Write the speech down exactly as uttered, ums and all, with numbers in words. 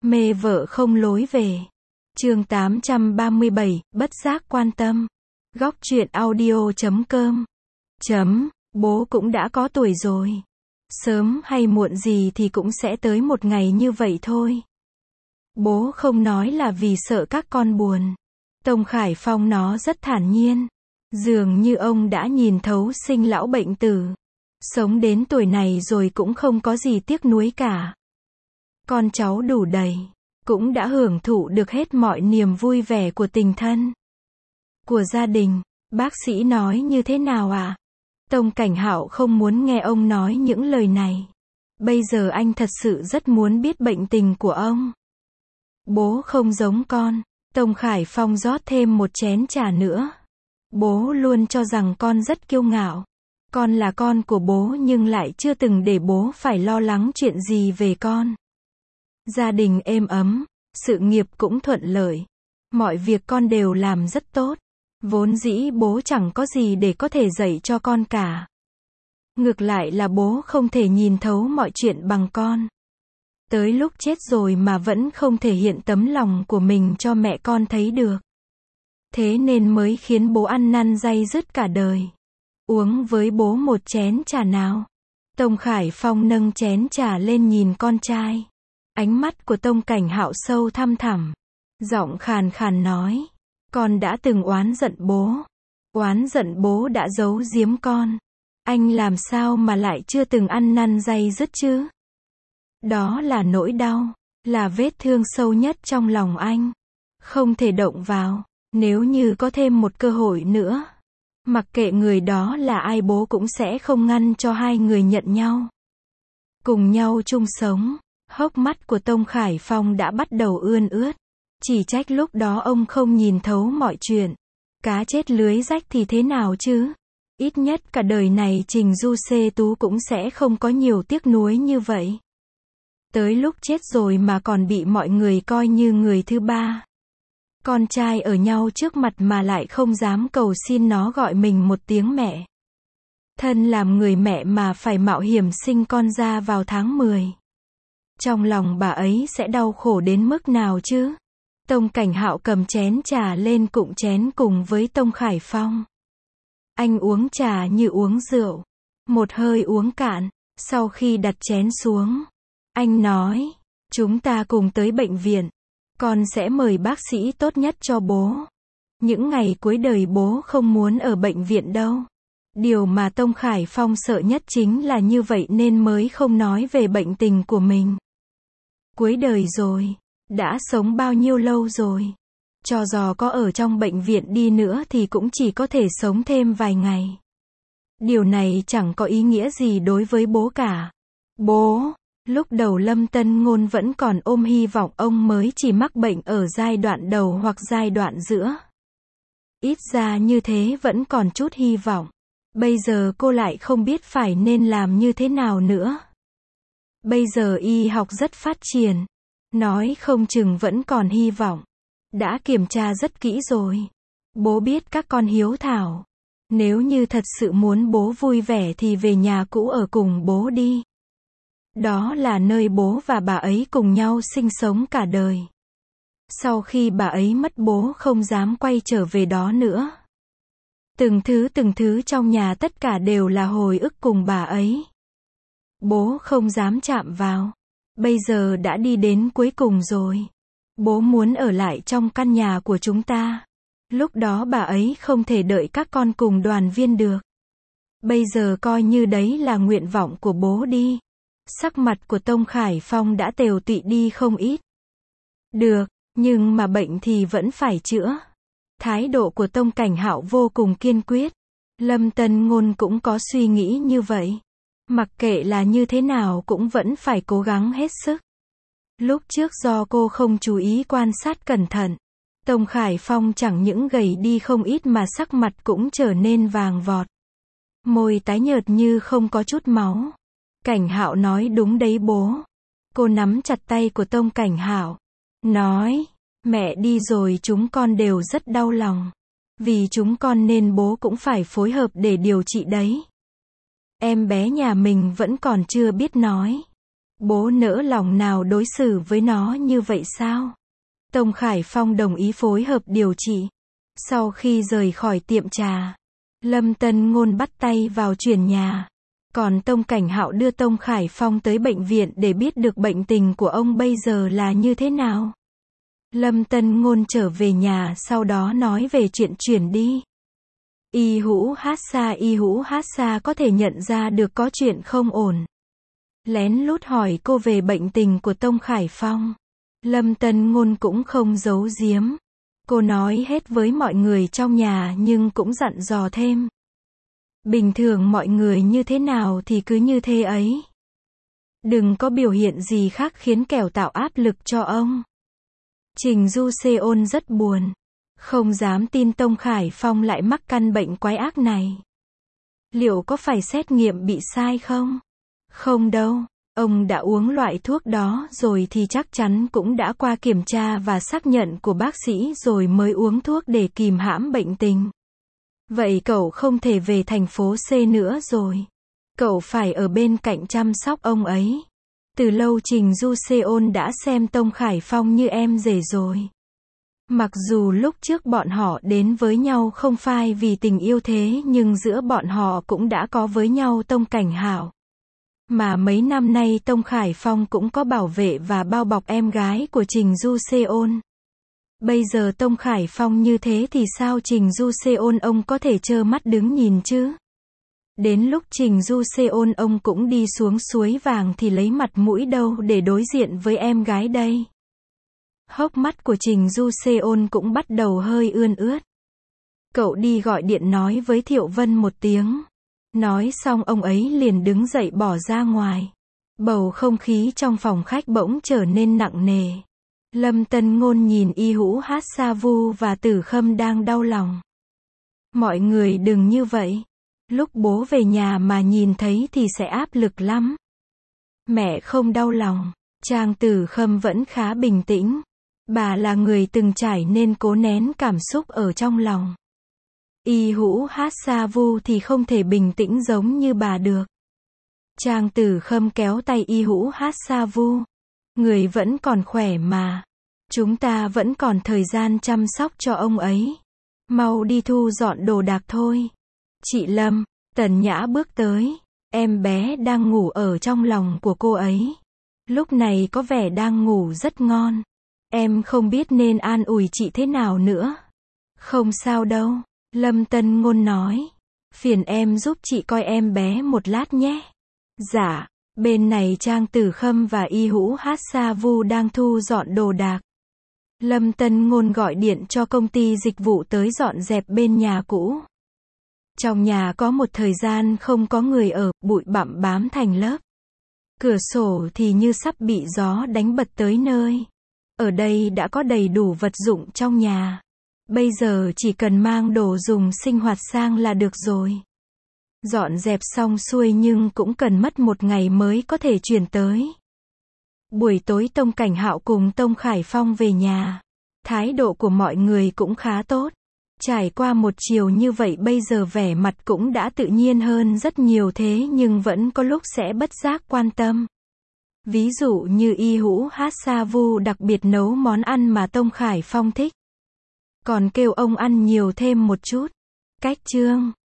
Mê vợ không lối về. Chương tám trăm ba mươi bảy, bất giác quan tâm. Góc truyện audio chấm com. Chấm, bố cũng đã có tuổi rồi. Sớm hay muộn gì thì cũng sẽ tới một ngày như vậy thôi. Bố không nói là vì sợ các con buồn. Tông Khải Phong nó rất thản nhiên. Dường như ông đã nhìn thấu sinh lão bệnh tử. Sống đến tuổi này rồi cũng không có gì tiếc nuối cả. Con cháu đủ đầy, cũng đã hưởng thụ được hết mọi niềm vui vẻ của tình thân, của gia đình. Bác sĩ nói như thế nào ạ? À? Tông Cảnh Hạo không muốn nghe ông nói những lời này. Bây giờ anh thật sự rất muốn biết bệnh tình của ông. Bố không giống con. Tông Khải Phong rót thêm một chén trà nữa. Bố luôn cho rằng con rất kiêu ngạo. Con là con của bố nhưng lại chưa từng để bố phải lo lắng chuyện gì về con. Gia đình êm ấm, sự nghiệp cũng thuận lợi. Mọi việc con đều làm rất tốt. Vốn dĩ bố chẳng có gì để có thể dạy cho con cả. Ngược lại là bố không thể nhìn thấu mọi chuyện bằng con. Tới lúc chết rồi mà vẫn không thể hiện tấm lòng của mình cho mẹ con thấy được. Thế nên mới khiến bố ăn năn day dứt cả đời. Uống với bố một chén trà nào. Tông Khải Phong nâng chén trà lên nhìn con trai. Ánh mắt của Tông Cảnh Hạo sâu thăm thẳm. Giọng khàn khàn nói. Con đã từng oán giận bố. Oán giận bố đã giấu giếm con. Anh làm sao mà lại chưa từng ăn năn day dứt chứ? Đó là nỗi đau. Là vết thương sâu nhất trong lòng anh. Không thể động vào. Nếu như có thêm một cơ hội nữa. Mặc kệ người đó là ai bố cũng sẽ không ngăn cho hai người nhận nhau. Cùng nhau chung sống. Hốc mắt của Tông Khải Phong đã bắt đầu ươn ướt. Chỉ trách lúc đó ông không nhìn thấu mọi chuyện. Cá chết lưới rách thì thế nào chứ? Ít nhất cả đời này Trình Du Xê Tú cũng sẽ không có nhiều tiếc nuối như vậy. Tới lúc chết rồi mà còn bị mọi người coi như người thứ ba. Con trai ở nhau trước mặt mà lại không dám cầu xin nó gọi mình một tiếng mẹ. Thân làm người mẹ mà phải mạo hiểm sinh con ra vào tháng mười. Trong lòng bà ấy sẽ đau khổ đến mức nào chứ? Tông Cảnh Hạo cầm chén trà lên cụng chén cùng với Tông Khải Phong. Anh uống trà như uống rượu. Một hơi uống cạn. Sau khi đặt chén xuống, anh nói, chúng ta cùng tới bệnh viện. Con sẽ mời bác sĩ tốt nhất cho bố. Những ngày cuối đời bố không muốn ở bệnh viện đâu. Điều mà Tông Khải Phong sợ nhất chính là như vậy nên mới không nói về bệnh tình của mình. Cuối đời rồi. Đã sống bao nhiêu lâu rồi. Cho dù có ở trong bệnh viện đi nữa thì cũng chỉ có thể sống thêm vài ngày. Điều này chẳng có ý nghĩa gì đối với bố cả. Bố, lúc đầu Lâm Tân Ngôn vẫn còn ôm hy vọng ông mới chỉ mắc bệnh ở giai đoạn đầu hoặc giai đoạn giữa. Ít ra như thế vẫn còn chút hy vọng. Bây giờ cô lại không biết phải nên làm như thế nào nữa. Bây giờ y học rất phát triển. Nói không chừng vẫn còn hy vọng. Đã kiểm tra rất kỹ rồi. Bố biết các con hiếu thảo. Nếu như thật sự muốn bố vui vẻ thì về nhà cũ ở cùng bố đi. Đó là nơi bố và bà ấy cùng nhau sinh sống cả đời. Sau khi bà ấy mất bố không dám quay trở về đó nữa. Từng thứ từng thứ trong nhà tất cả đều là hồi ức cùng bà ấy. Bố không dám chạm vào. Bây giờ đã đi đến cuối cùng rồi. Bố muốn ở lại trong căn nhà của chúng ta. Lúc đó bà ấy không thể đợi các con cùng đoàn viên được. Bây giờ coi như đấy là nguyện vọng của bố đi. Sắc mặt của Tông Khải Phong đã tiều tụy đi không ít. Được, nhưng mà bệnh thì vẫn phải chữa. Thái độ của Tông Cảnh Hạo vô cùng kiên quyết. Lâm Tân Ngôn cũng có suy nghĩ như vậy. Mặc kệ là như thế nào cũng vẫn phải cố gắng hết sức. Lúc trước do cô không chú ý quan sát cẩn thận, Tông Khải Phong chẳng những gầy đi không ít mà sắc mặt cũng trở nên vàng vọt. Môi tái nhợt như không có chút máu. Cảnh Hạo nói đúng đấy bố. Cô nắm chặt tay của Tông Cảnh Hạo. Nói, mẹ đi rồi chúng con đều rất đau lòng. Vì chúng con nên bố cũng phải phối hợp để điều trị đấy. Em bé nhà mình vẫn còn chưa biết nói. Bố nỡ lòng nào đối xử với nó như vậy sao? Tông Khải Phong đồng ý phối hợp điều trị. Sau khi rời khỏi tiệm trà, Lâm Tân Ngôn bắt tay vào chuyển nhà. Còn Tông Cảnh Hạo đưa Tông Khải Phong tới bệnh viện để biết được bệnh tình của ông bây giờ là như thế nào. Lâm Tân Ngôn trở về nhà sau đó nói về chuyện chuyển đi. Y Hữu Hát Sa Y Hữu Hát Sa có thể nhận ra được có chuyện không ổn. Lén lút hỏi cô về bệnh tình của Tông Khải Phong. Lâm Tân Ngôn cũng không giấu giếm. Cô nói hết với mọi người trong nhà nhưng cũng dặn dò thêm. Bình thường mọi người như thế nào thì cứ như thế ấy. Đừng có biểu hiện gì khác khiến kẻo tạo áp lực cho ông. Trình Du Seon rất buồn. Không dám tin Tông Khải Phong lại mắc căn bệnh quái ác này. Liệu có phải xét nghiệm bị sai không? Không đâu. Ông đã uống loại thuốc đó rồi thì chắc chắn cũng đã qua kiểm tra và xác nhận của bác sĩ rồi mới uống thuốc để kìm hãm bệnh tình. Vậy cậu không thể về thành phố C nữa rồi. Cậu phải ở bên cạnh chăm sóc ông ấy. Từ lâu Trình Du Seon đã xem Tông Khải Phong như em rể rồi. Mặc dù lúc trước bọn họ đến với nhau không phải vì tình yêu thế nhưng giữa bọn họ cũng đã có với nhau Tông Cảnh Hạo. Mà mấy năm nay Tông Khải Phong cũng có bảo vệ và bao bọc em gái của Trình Du Seon. Bây giờ Tông Khải Phong như thế thì sao Trình Du Seon ông có thể trơ mắt đứng nhìn chứ? Đến lúc Trình Du Seon ông cũng đi xuống suối vàng thì lấy mặt mũi đâu để đối diện với em gái đây? Hốc mắt của Trình Du Seon cũng bắt đầu hơi ươn ướt. Cậu đi gọi điện nói với Thiệu Vân một tiếng. Nói xong ông ấy liền đứng dậy bỏ ra ngoài. Bầu không khí trong phòng khách bỗng trở nên nặng nề. Lâm Tân Ngôn nhìn Y Hữu Hát Sa Vu và Tử Khâm đang đau lòng. Mọi người đừng như vậy. Lúc bố về nhà mà nhìn thấy thì sẽ áp lực lắm. Mẹ không đau lòng. Trang Tử Khâm vẫn khá bình tĩnh. Bà là người từng trải nên cố nén cảm xúc ở trong lòng. Y Hữu Hát Sa Vu thì không thể bình tĩnh giống như bà được. Trang Tử Khâm kéo tay Y Hữu Hát Sa Vu. Người vẫn còn khỏe mà. Chúng ta vẫn còn thời gian chăm sóc cho ông ấy. Mau đi thu dọn đồ đạc thôi. Chị Lâm, Tần Nhã bước tới. Em bé đang ngủ ở trong lòng của cô ấy. Lúc này có vẻ đang ngủ rất ngon. Em không biết nên an ủi chị thế nào nữa. Không sao đâu, Lâm Tân Ngôn nói. Phiền em giúp chị coi em bé một lát nhé. Dạ, bên này Trang Tử Khâm và Y Hữu Hát Sa Vu đang thu dọn đồ đạc. Lâm Tân Ngôn gọi điện cho công ty dịch vụ tới dọn dẹp bên nhà cũ. Trong nhà có một thời gian không có người ở, bụi bặm bám thành lớp. Cửa sổ thì như sắp bị gió đánh bật tới nơi. Ở đây đã có đầy đủ vật dụng trong nhà. Bây giờ chỉ cần mang đồ dùng sinh hoạt sang là được rồi. Dọn dẹp xong xuôi nhưng cũng cần mất một ngày mới có thể chuyển tới. Buổi tối Tông Cảnh Hạo cùng Tông Khải Phong về nhà. Thái độ của mọi người cũng khá tốt. Trải qua một chiều như vậy bây giờ vẻ mặt cũng đã tự nhiên hơn rất nhiều thế nhưng vẫn có lúc sẽ bất giác quan tâm. Ví dụ như Y Hữu Hát Sa Vu đặc biệt nấu món ăn mà Tông Khải Phong thích. Còn kêu ông ăn nhiều thêm một chút. Cách chương